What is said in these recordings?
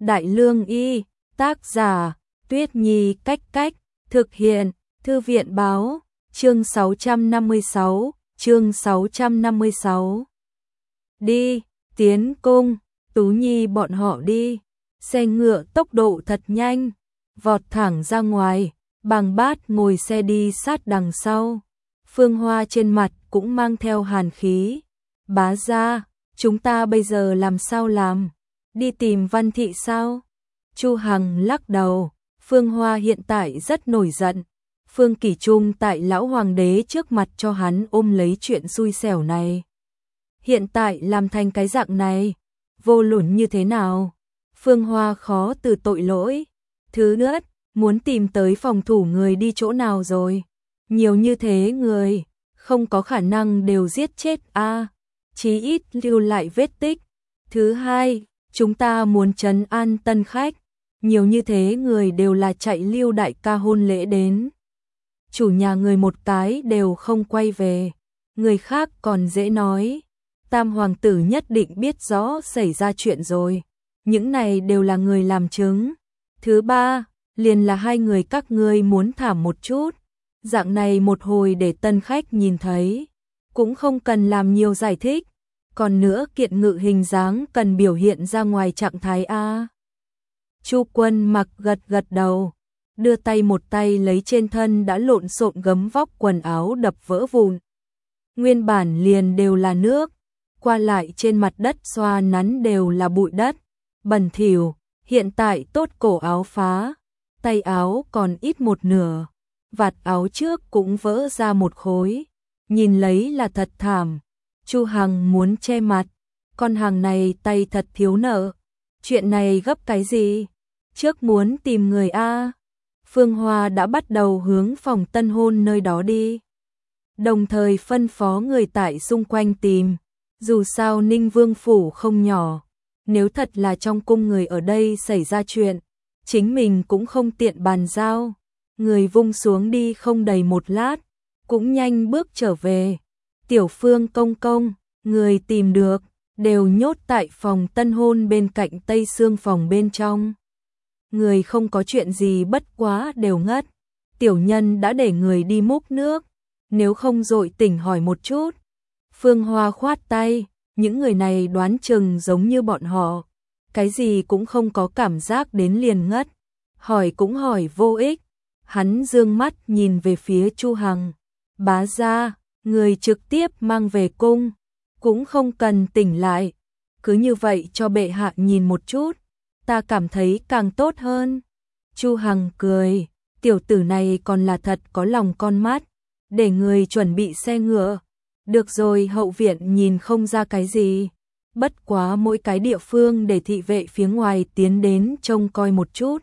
Đại Lương Y, tác giả, Tuyết Nhi Cách Cách, thực hiện, Thư viện Báo, chương 656. Đi, tiến cung, Tú Nhi bọn họ đi, xe ngựa tốc độ thật nhanh, vọt thẳng ra ngoài, Bàng Bát ngồi xe đi sát đằng sau. Phương Hoa trên mặt cũng mang theo hàn khí. Bá gia, chúng ta bây giờ làm sao làm? Đi tìm Văn Thị sao? Chu Hằng lắc đầu, Phương Hoa hiện tại rất nổi giận. Phương Kỷ Trung tại lão hoàng đế trước mặt cho hắn ôm lấy chuyện xui xẻo này. Hiện tại làm thành cái dạng này, vô luận như thế nào? Phương Hoa khó từ tội lỗi. Thứ nữa, muốn tìm tới phòng thủ người đi chỗ nào rồi? Nhiều như thế người, không có khả năng đều giết chết a, chí ít lưu lại vết tích. Thứ hai, chúng ta muốn trấn an tân khách, nhiều như thế người đều là chạy Lưu đại ca hôn lễ đến. Chủ nhà người một cái đều không quay về, người khác còn dễ nói. Tam hoàng tử nhất định biết rõ xảy ra chuyện rồi, những này đều là người làm chứng. Thứ ba, liền là hai người các ngươi muốn thảm một chút, dạng này một hồi để tân khách nhìn thấy, cũng không cần làm nhiều giải thích. Còn nữa kiện ngự hình dáng cần biểu hiện ra ngoài trạng thái a. Chu Quân Mặc gật gật đầu, đưa tay một tay lấy trên thân đã lộn xộn gấm vóc quần áo đập vỡ vụn. Nguyên bản liền đều là nước, qua lại trên mặt đất xoa nắn đều là bụi đất, bẩn thỉu, hiện tại tốt cổ áo phá, tay áo còn ít một nửa, vạt áo trước cũng vỡ ra một khối, nhìn lấy là thật thảm. Chu Hằng muốn che mặt, con hàng này tay thật thiếu nợ, chuyện này gấp cái gì? Trước muốn tìm người a. Phương Hoa đã bắt đầu hướng phòng tân hôn nơi đó đi, đồng thời phân phó người tại xung quanh tìm. Dù sao Ninh Vương phủ không nhỏ, nếu thật là trong cung người ở đây xảy ra chuyện, chính mình cũng không tiện bàn giao. Người vung xuống đi không đầy một lát, cũng nhanh bước trở về. Tiểu Phương công công, người tìm được, đều nhốt tại phòng tân hôn bên cạnh Tây Sương phòng bên trong. Người không có chuyện gì bất quá đều ngất. Tiểu nhân đã để người đi múc nước, nếu không dội tỉnh hỏi một chút. Phương Hoa khoát tay, những người này đoán chừng giống như bọn họ, cái gì cũng không có cảm giác đến liền ngất, hỏi cũng hỏi vô ích. Hắn dương mắt nhìn về phía Chu Hằng, bá gia, người trực tiếp mang về cung, cũng không cần tỉnh lại, cứ như vậy cho bệ hạ nhìn một chút, ta cảm thấy càng tốt hơn. Chu Hằng cười, tiểu tử này còn là thật có lòng con mắt, để người chuẩn bị xe ngựa. Được rồi, hậu viện nhìn không ra cái gì, bất quá mỗi cái địa phương để thị vệ phía ngoài tiến đến trông coi một chút.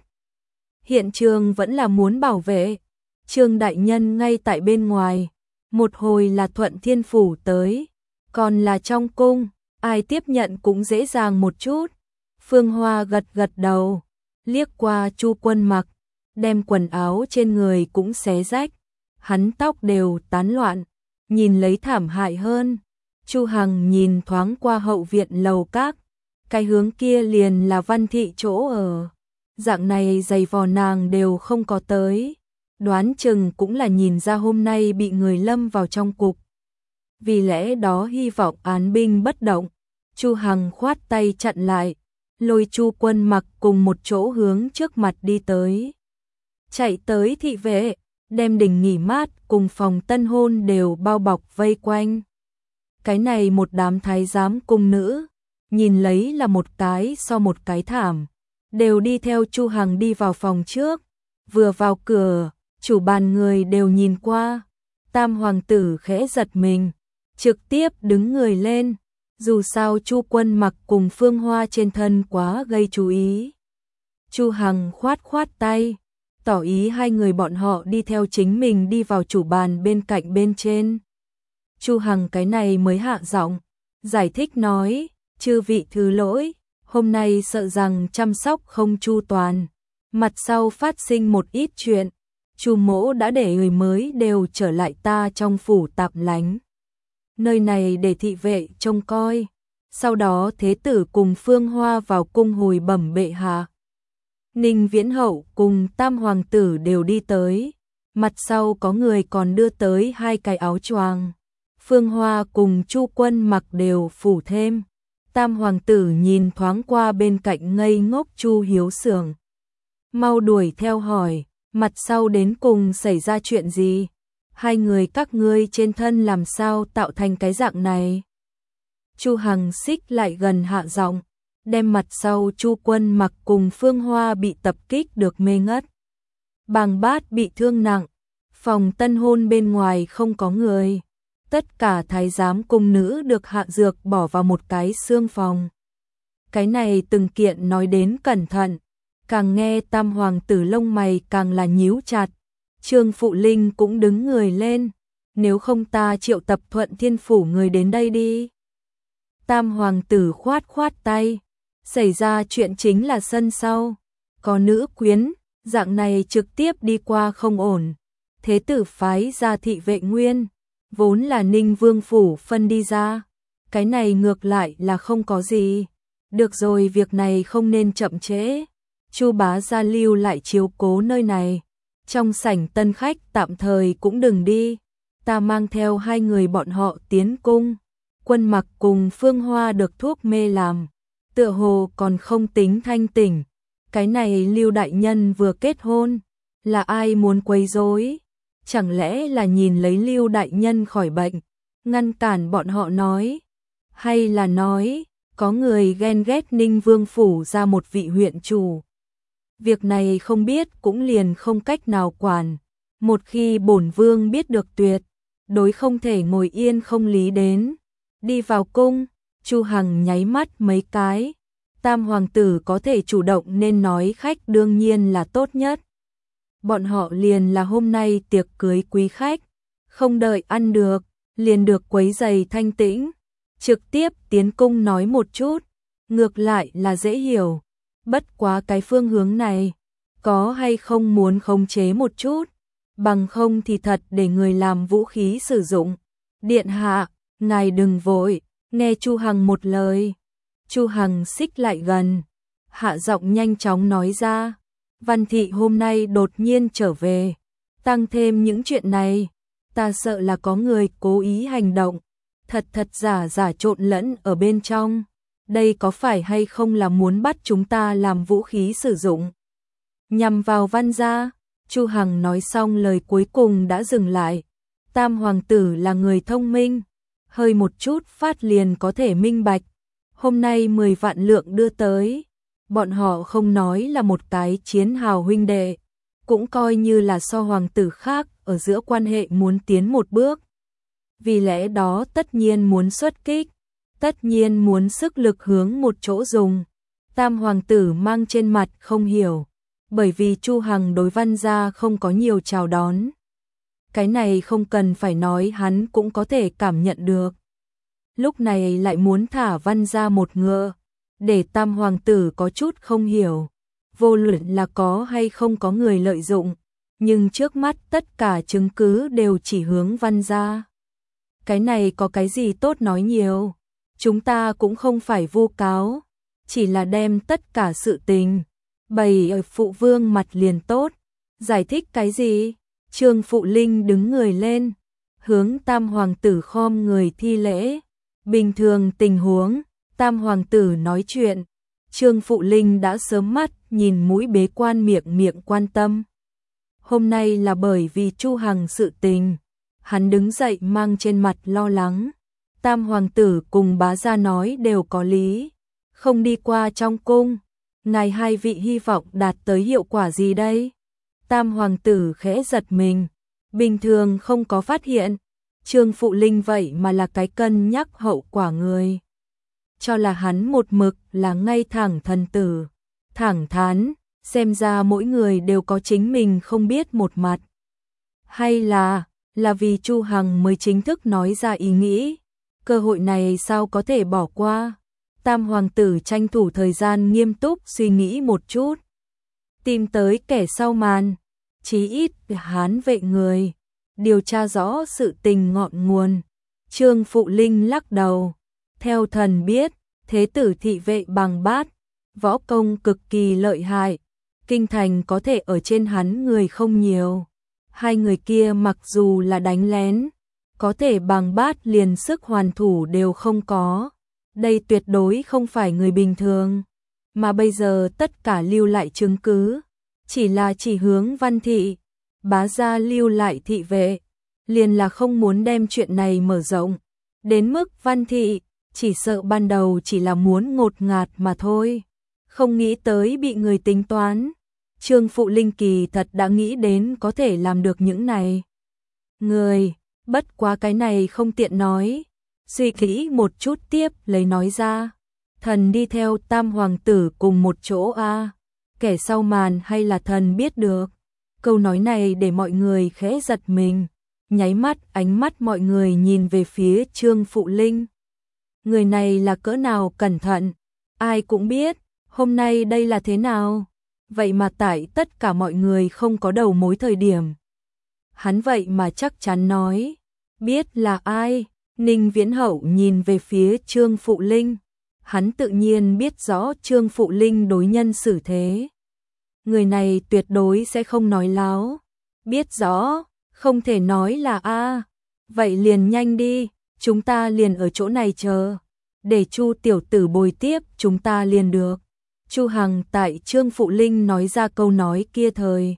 Hiện trường vẫn là muốn bảo vệ. Trương đại nhân ngay tại bên ngoài, một hồi là Thuận Thiên phủ tới, còn là trong cung, ai tiếp nhận cũng dễ dàng một chút. Phương Hoa gật gật đầu, liếc qua Chu Quân Mặc, đem quần áo trên người cũng xé rách, hắn tóc đều tán loạn, nhìn lấy thảm hại hơn. Chu Hằng nhìn thoáng qua hậu viện lầu các, cái hướng kia liền là Văn Thị chỗ ở, dạng này giày vò nàng đều không có tới, đoán chừng cũng là nhìn ra hôm nay bị người lâm vào trong cục. Vì lẽ đó hy vọng án binh bất động. Chu Hằng khoát tay chặn lại, lôi Chu Quân Mặc cùng một chỗ hướng trước mặt đi tới. Chạy tới thị vệ, đem đình nghỉ mát cùng phòng tân hôn đều bao bọc vây quanh. Cái này một đám thái giám cung nữ, nhìn lấy là một cái so một cái thảm, đều đi theo Chu Hằng đi vào phòng trước. Vừa vào cửa, chủ bàn người đều nhìn qua, Tam hoàng tử khẽ giật mình, trực tiếp đứng người lên. Dù sao Chu Quân Mặc cùng Phương Hoa trên thân quá gây chú ý. Chu Hằng khoát khoát tay, tỏ ý hai người bọn họ đi theo chính mình đi vào chủ bàn bên cạnh bên trên. Chu Hằng cái này mới hạ giọng, giải thích nói, chư vị thứ lỗi, hôm nay sợ rằng chăm sóc không chu toàn, mặt sau phát sinh một ít chuyện, Chu mỗ đã để người mới đều trở lại ta trong phủ tạp lánh. Nơi này để thị vệ trông coi, Sau đó thế tử cùng Phương Hoa vào cung hồi bẩm bệ hạ. Ninh Viễn Hậu cùng tam hoàng tử đều đi tới, mặt sau có người còn đưa tới 2 cái áo choàng. Phương Hoa cùng Chu Quân mặc đều phủ thêm. Tam hoàng tử nhìn thoáng qua bên cạnh ngây ngốc Chu Hiếu Sưởng, mau đuổi theo hỏi, mặt sau đến cùng xảy ra chuyện gì? 2 người các ngươi trên thân làm sao tạo thành cái dạng này? Chu Hằng xích lại gần hạ giọng, đem mặt sau Chu Quân mặc cùng Phương Hoa bị tập kích được mê ngất. Bàng Bát bị thương nặng, phòng tân hôn bên ngoài không có người. Tất cả thái giám cung nữ được hạ dược bỏ vào một cái xương phòng. Cái này từng kiện nói đến cẩn thận, càng nghe tam hoàng tử lông mày càng là nhíu chặt. Trương Phụ Linh cũng đứng người lên, nếu không ta triệu tập Thuận Thiên Phủ người đến đây đi. Tam hoàng tử khoát khoát tay, xảy ra chuyện chính là sân sau, có nữ quyến, dạng này trực tiếp đi qua không ổn. Thế tử phái ra thị vệ nguyên, vốn là Ninh Vương Phủ phân đi ra, cái này ngược lại là không có gì. Được rồi, việc này không nên chậm trễ. Chu bá gia lưu lại chiếu cố nơi này, trong sảnh tân khách tạm thời cũng đừng đi, ta mang theo 2 người bọn họ tiến cung. Quân mặc cùng Phương Hoa được thuốc mê làm, tựa hồ còn không tính thanh tỉnh. Cái này Lưu đại nhân vừa kết hôn, là ai muốn quấy rối? Chẳng lẽ là nhìn lấy Lưu đại nhân khỏi bệnh, ngăn cản bọn họ nói? Hay là nói, có người ghen ghét Ninh Vương Phủ ra một vị huyện chủ? Việc này không biết cũng liền không cách nào quản. Một khi bổn vương biết được tuyệt đối không thể ngồi yên không lý đến. Đi vào cung, Chu Hằng nháy mắt mấy cái. Tam hoàng tử có thể chủ động nên nói khách đương nhiên là tốt nhất. Bọn họ liền là hôm nay tiệc cưới quý khách, không đợi ăn được, liền được quấy giày thanh tĩnh. Trực tiếp tiến cung nói một chút, ngược lại là dễ hiểu. Bất quá cái phương hướng này, có hay không muốn khống chế một chút, bằng không thì thật để người làm vũ khí sử dụng. Điện hạ, ngài đừng vội, nghe Chu Hằng một lời. Chu Hằng xích lại gần, hạ giọng nhanh chóng nói ra, Văn thị hôm nay đột nhiên trở về, tăng thêm những chuyện này, ta sợ là có người cố ý hành động, thật giả giả trộn lẫn ở bên trong. Đây có phải hay không là muốn bắt chúng ta làm vũ khí sử dụng? Nhằm vào Văn gia. Chu Hằng nói xong lời cuối cùng đã dừng lại. Tam hoàng tử là người thông minh, hơi một chút phát liền có thể minh bạch. Hôm nay 10 vạn lượng đưa tới, bọn họ không nói là một cái chiến hào huynh đệ, cũng coi như là so hoàng tử khác ở giữa quan hệ muốn tiến một bước. Vì lẽ đó tất nhiên muốn xuất kích, tất nhiên muốn sức lực hướng một chỗ dùng. Tam hoàng tử mang trên mặt không hiểu, bởi vì Chu Hằng đối Văn gia không có nhiều chào đón. Cái này không cần phải nói, hắn cũng có thể cảm nhận được. Lúc này lại muốn thả Văn gia một ngựa, để tam hoàng tử có chút không hiểu. Vô luận là có hay không có người lợi dụng, nhưng trước mắt tất cả chứng cứ đều chỉ hướng Văn gia. Cái này có cái gì tốt nói nhiều, chúng ta cũng không phải vu cáo, chỉ là đem tất cả sự tình bày ở phụ vương mặt liền tốt. Giải thích cái gì? Trương Phụ Linh đứng người lên, hướng tam hoàng tử khom người thi lễ. Bình thường tình huống, tam hoàng tử nói chuyện, Trương Phụ Linh đã sớm mắt nhìn mũi bế quan miệng quan tâm. Hôm nay là bởi vì Chu Hằng sự tình, hắn đứng dậy mang trên mặt lo lắng. Tam hoàng tử cùng bá gia nói đều có lý, không đi qua trong cung, ngài 2 vị hy vọng đạt tới hiệu quả gì đây? Tam hoàng tử khẽ giật mình, bình thường không có phát hiện, Trương Phụ Linh vậy mà là cái cân nhắc hậu quả người. Cho là hắn một mực là ngay thẳng thần tử, thẳng thắn, xem ra mỗi người đều có chính mình không biết một mặt. Hay là vì Chu Hằng mới chính thức nói ra ý nghĩ, cơ hội này sao có thể bỏ qua? Tam hoàng tử tranh thủ thời gian nghiêm túc suy nghĩ một chút, tìm tới kẻ sau màn, chí ít Hán vệ người, điều tra rõ sự tình ngọn nguồn. Trương Phụ Linh lắc đầu, theo thần biết, thế tử thị vệ bằng bát, võ công cực kỳ lợi hại, kinh thành có thể ở trên hắn người không nhiều. Hai người kia mặc dù là đánh lén, có thể bằng bát liền sức hoàn thủ đều không có. Đây tuyệt đối không phải người bình thường, mà bây giờ tất cả lưu lại chứng cứ, chỉ hướng Văn thị, Bá gia lưu lại thị vệ, liền là không muốn đem chuyện này mở rộng, đến mức Văn thị, chỉ sợ ban đầu chỉ là muốn ngột ngạt mà thôi, không nghĩ tới bị người tính toán. Trương Phụ Linh kỳ thật đã nghĩ đến có thể làm được những này. Người, bất quá cái này không tiện nói, suy kỹ một chút tiếp lấy nói ra. Thần đi theo Tam hoàng tử cùng một chỗ a, kẻ sau màn hay là thần biết được. Câu nói này để mọi người khẽ giật mình, nháy mắt ánh mắt mọi người nhìn về phía Trương Phụ Linh. Người này là cỡ nào cẩn thận, ai cũng biết, hôm nay đây là thế nào. Vậy mà tại tất cả mọi người không có đầu mối thời điểm, hắn vậy mà chắc chắn nói, biết là ai. Ninh Viễn Hậu nhìn về phía Trương Phụ Linh, hắn tự nhiên biết rõ Trương Phụ Linh đối nhân xử thế. Người này tuyệt đối sẽ không nói láo, biết rõ, không thể nói là a. Vậy liền nhanh đi, chúng ta liền ở chỗ này chờ, để Chu tiểu tử bồi tiếp chúng ta liền được. Chu Hằng tại Trương Phụ Linh nói ra câu nói kia thời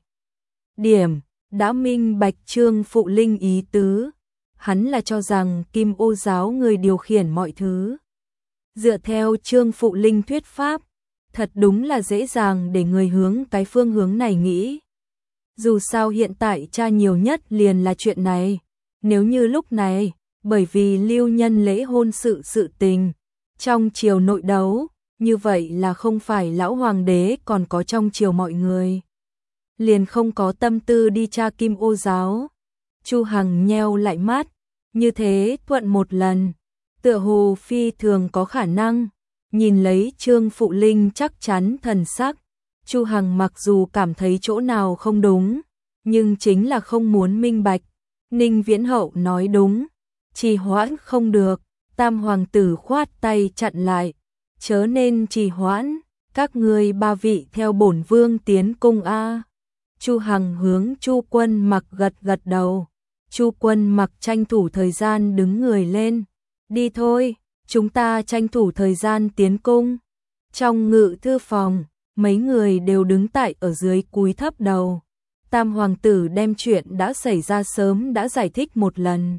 điểm, đã minh bạch Trương Phụ Linh ý tứ. Hắn là cho rằng Kim Ô giáo người điều khiển mọi thứ. Dựa theo Trương Phụ Linh thuyết pháp, thật đúng là dễ dàng để người hướng cái phương hướng này nghĩ. Dù sao hiện tại tra nhiều nhất liền là chuyện này. Nếu như lúc này, bởi vì lưu nhân lễ hôn sự tình, trong triều nội đấu, như vậy là không phải lão hoàng đế còn có trong triều mọi người. Liền không có tâm tư đi tra Kim Ô giáo. Chu Hằng nheo lại mắt, như thế thuận một lần, tựa hồ phi thường có khả năng. Nhìn lấy Trương Phụ Linh chắc chắn thần sắc, Chu Hằng mặc dù cảm thấy chỗ nào không đúng, nhưng chính là không muốn minh bạch. Ninh Viễn Hậu nói đúng, trì hoãn không được. Tam hoàng tử khoát tay chặn lại, chớ nên trì hoãn, các ngươi ba vị theo bổn vương tiến cung a. Chu Hằng hướng Chu Quân Mặc gật đầu. Chu Quân Mặc tranh thủ thời gian đứng người lên, đi thôi, chúng ta tranh thủ thời gian tiến cung. Trong ngự thư phòng, mấy người đều đứng tại ở dưới cúi thấp đầu. Tam hoàng tử đem chuyện đã xảy ra sớm đã giải thích một lần.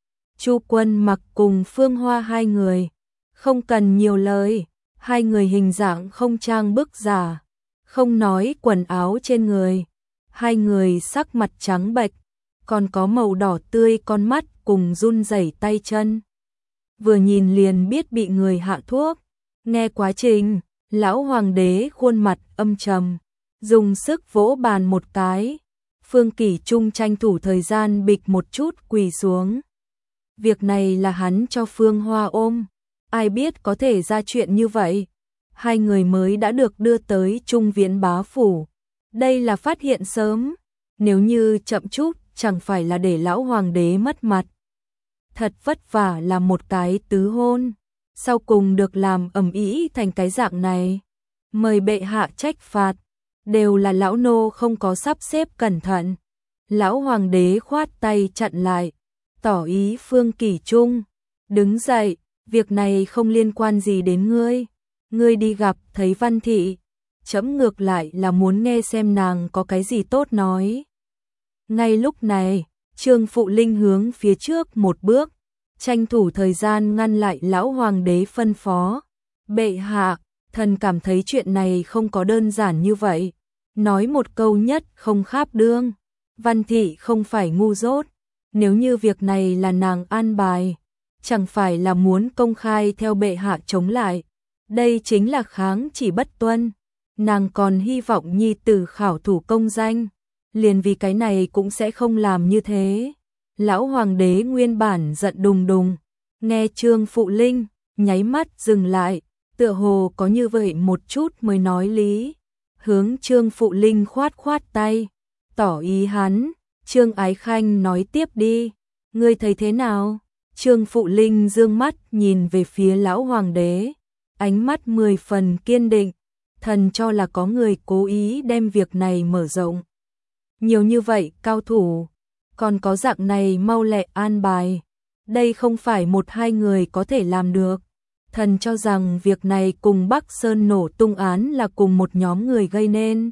Chu Quân Mặc cùng Phương Hoa hai người, không cần nhiều lời, hai người hình dạng không trang bức giả, không nói quần áo trên người, hai người sắc mặt trắng bệch, còn có màu đỏ tươi con mắt cùng run rẩy tay chân. Vừa nhìn liền biết bị người hạ thuốc. Nghe quá trình, lão hoàng đế khuôn mặt âm trầm, dùng sức vỗ bàn một cái. Phương Kỷ Trung tranh thủ thời gian bịch một chút quỳ xuống. Việc này là hắn cho Phương Hoa ôm, ai biết có thể ra chuyện như vậy. Hai người mới đã được đưa tới Trung Viễn bá phủ. Đây là phát hiện sớm, nếu như chậm chút chẳng phải là để lão hoàng đế mất mặt. Thật vất vả là một cái tứ hôn, sau cùng được làm ầm ĩ thành cái dạng này. Mời bệ hạ trách phạt, đều là lão nô không có sắp xếp cẩn thận. Lão hoàng đế khoát tay chặn lại, tỏ ý Phương Kỷ Trung, đứng dậy, việc này không liên quan gì đến ngươi. Ngươi đi gặp thấy Văn thị, chấm ngược lại là muốn nghe xem nàng có cái gì tốt nói. Ngay lúc này, Trương Phụ Linh hướng phía trước một bước, tranh thủ thời gian ngăn lại lão hoàng đế phân phó. Bệ hạ, thần cảm thấy chuyện này không có đơn giản như vậy. Nói một câu nhất không kháp đương. Văn thị không phải ngu dốt. Nếu như việc này là nàng an bài, chẳng phải là muốn công khai theo bệ hạ chống lại. Đây chính là kháng chỉ bất tuân. Nàng còn hy vọng nhi tử khảo thủ công danh, liền vì cái này cũng sẽ không làm như thế. Lão hoàng đế nguyên bản giận đùng đùng, nghe Trương Phụ Linh, nháy mắt dừng lại, tựa hồ có như vậy một chút mới nói lý. Hướng Trương Phụ Linh khoát tay, tỏ ý hắn. Trương Ái Khanh nói tiếp đi, ngươi thấy thế nào? Trương Phụ Linh dương mắt nhìn về phía lão hoàng đế, ánh mắt 10 phần kiên định, thần cho là có người cố ý đem việc này mở rộng. Nhiều như vậy cao thủ, còn có dạng này mau lẹ an bài, đây không phải một hai người có thể làm được. Thần cho rằng việc này cùng Bắc Sơn nổ tung án là cùng một nhóm người gây nên.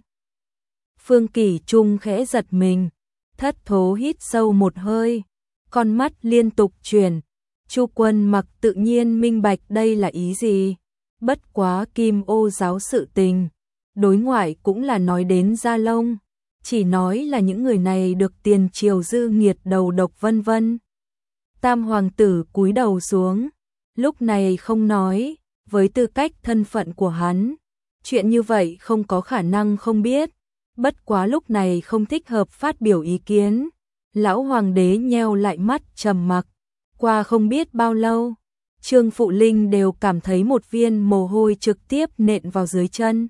Phương Kỷ Trung khẽ giật mình, thất thố hít sâu một hơi, con mắt liên tục chuyển. Chu Quân Mặc tự nhiên minh bạch đây là ý gì. Bất quá Kim Ô giáo sự tình, đối ngoại cũng là nói đến da lông, chỉ nói là những người này được tiền triều dư nghiệt đầu độc vân vân. Tam hoàng tử cúi đầu xuống, lúc này không nói, với tư cách thân phận của hắn, chuyện như vậy không có khả năng không biết, bất quá lúc này không thích hợp phát biểu ý kiến. Lão hoàng đế nheo lại mắt trầm mặc, qua không biết bao lâu, Trương Phụ Linh đều cảm thấy một viên mồ hôi trực tiếp nện vào dưới chân.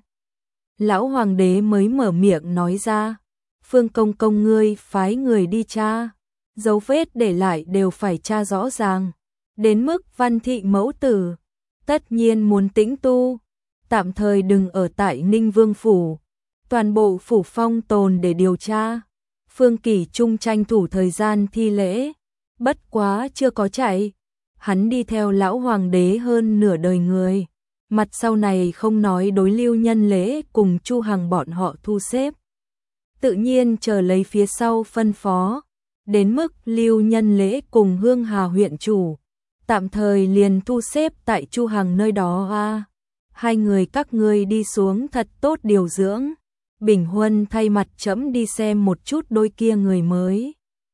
Lão hoàng đế mới mở miệng nói ra, Phương công công ngươi phái người đi tra, dấu vết để lại đều phải tra rõ ràng, đến mức Văn Thị mẫu tử, tất nhiên muốn tĩnh tu, tạm thời đừng ở tại Ninh Vương phủ, toàn bộ phủ phong tồn để điều tra. Phương Kỷ Trung tranh thủ thời gian thi lễ, bất quá chưa có chạy, hắn đi theo lão hoàng đế hơn nửa đời người, mặt sau này không nói đối Lưu Nhân Lễ cùng Chu Hằng bọn họ thu xếp, tự nhiên chờ lấy phía sau phân phó, đến mức Lưu Nhân Lễ cùng Hương Hà huyện chủ, tạm thời liền thu xếp tại Chu Hằng nơi đó a. Hai người các ngươi đi xuống thật tốt điều dưỡng. Bình Huân thay mặt trẫm đi xem một chút đôi kia người mới.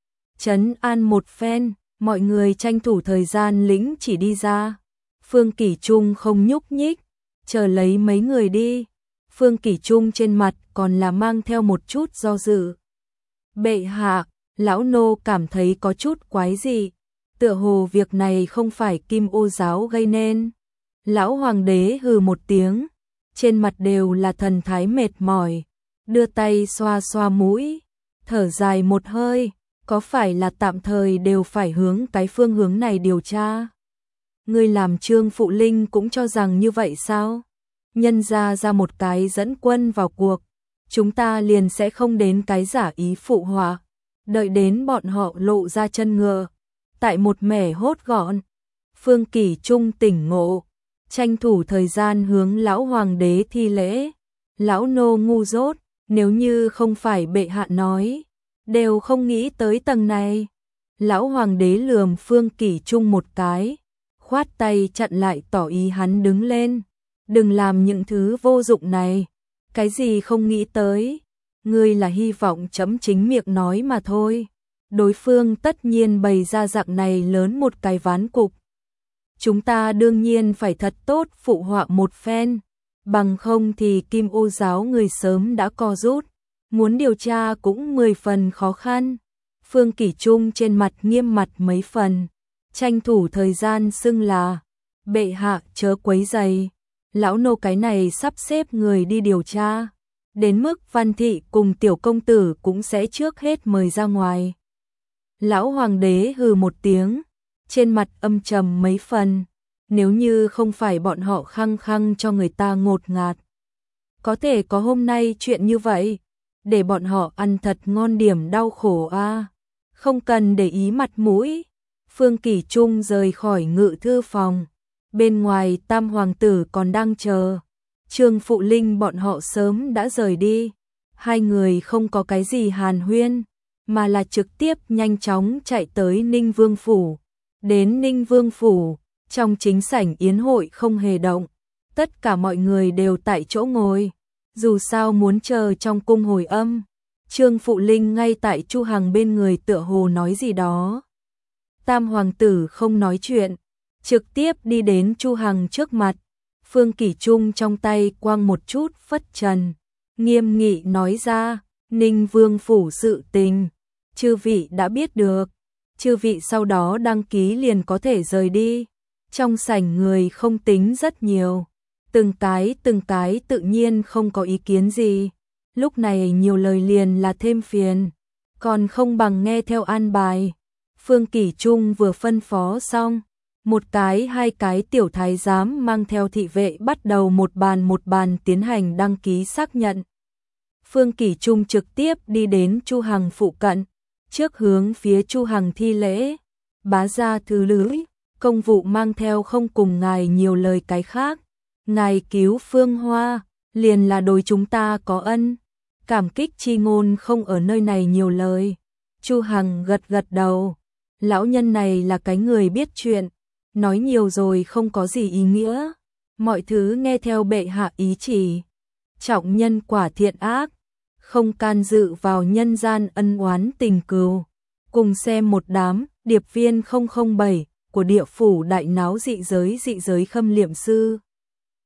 Trấn an một phen, mọi người tranh thủ thời gian lĩnh chỉ đi ra. Phương Kỷ Trung không nhúc nhích, chờ lấy mấy người đi. Phương Kỷ Trung trên mặt còn là mang theo một chút do dự. Bệ hạ, lão nô cảm thấy có chút quái dị, tựa hồ việc này không phải Kim Ô giáo gây nên. Lão hoàng đế hừ một tiếng, trên mặt đều là thần thái mệt mỏi, đưa tay xoa xoa mũi, thở dài một hơi, có phải là tạm thời đều phải hướng cái phương hướng này điều tra? Ngươi làm Trương Phụ Linh cũng cho rằng như vậy sao? Nhân ra một cái dẫn quân vào cuộc, chúng ta liền sẽ không đến cái giả ý phụ họa, đợi đến bọn họ lộ ra chân ngựa, tại một mẻ hốt gọn. Phương Kỷ Trung tỉnh ngộ, tranh thủ thời gian hướng lão hoàng đế thi lễ. Lão nô ngu dốt, nếu như không phải bệ hạ nói, đều không nghĩ tới tầng này. Lão hoàng đế lườm Phương Kỷ Trung một cái, khoát tay chặn lại tỏ ý hắn đứng lên. Đừng làm những thứ vô dụng này. Cái gì không nghĩ tới, ngươi là hy vọng chấm chính miệng nói mà thôi. Đối phương tất nhiên bày ra dạng này lớn một cái ván cục. Chúng ta đương nhiên phải thật tốt phụ họa một phen, bằng không thì Kim Ô giáo người sớm đã co rút, muốn điều tra cũng 10 phần khó khăn. Phương Kỷ Trung trên mặt nghiêm mặt mấy phần, tranh thủ thời gian xưng là, bệ hạ chớ quấy rầy, lão nô cái này sắp xếp người đi điều tra, đến mức Văn Thị cùng tiểu công tử cũng sẽ trước hết mời ra ngoài. Lão hoàng đế hừ một tiếng, trên mặt âm trầm mấy phần, nếu như không phải bọn họ khăng khăng cho người ta ngột ngạt, có thể có hôm nay chuyện như vậy, để bọn họ ăn thật ngon điểm đau khổ a. Không cần để ý mặt mũi. Phương Kỷ Trung rời khỏi ngự thư phòng, bên ngoài Tam hoàng tử còn đang chờ. Trương Phụ Linh bọn họ sớm đã rời đi, hai người không có cái gì hàn huyên, mà là trực tiếp nhanh chóng chạy tới Ninh Vương phủ. Đến Ninh Vương phủ, trong chính sảnh yến hội không hề động, tất cả mọi người đều tại chỗ ngồi, dù sao muốn chờ trong cung hồi âm. Trương Phụ Linh ngay tại Chu Hằng bên người tựa hồ nói gì đó. Tam hoàng tử không nói chuyện, trực tiếp đi đến Chu Hằng trước mặt. Phương Kỷ Trung trong tay quăng một chút phất trần, nghiêm nghị nói ra, Ninh Vương phủ sự tình, chư vị đã biết được, chư vị sau đó đăng ký liền có thể rời đi. Trong sảnh người không tính rất nhiều, từng cái tự nhiên không có ý kiến gì. Lúc này nhiều lời liền là thêm phiền, còn không bằng nghe theo an bài. Phương Kỷ Trung vừa phân phó xong, một cái hai cái tiểu thái giám mang theo thị vệ bắt đầu một bàn tiến hành đăng ký xác nhận. Phương Kỷ Trung trực tiếp đi đến Chu Hằng phụ cận, trước hướng phía Chu Hằng thi lễ, bá gia thứ lưỡi, công vụ mang theo không cùng ngài nhiều lời cái khác, ngài cứu Phương Hoa, liền là đối chúng ta có ân, cảm kích chi ngôn không ở nơi này nhiều lời. Chu Hằng gật gật đầu, lão nhân này là cái người biết chuyện, nói nhiều rồi không có gì ý nghĩa, mọi thứ nghe theo bệ hạ ý chỉ, trọng nhân quả thiện ác, không can dự vào nhân gian ân oán tình cừu. Cùng xem một đám điệp viên 007 của địa phủ đại náo dị giới khâm liệm sư.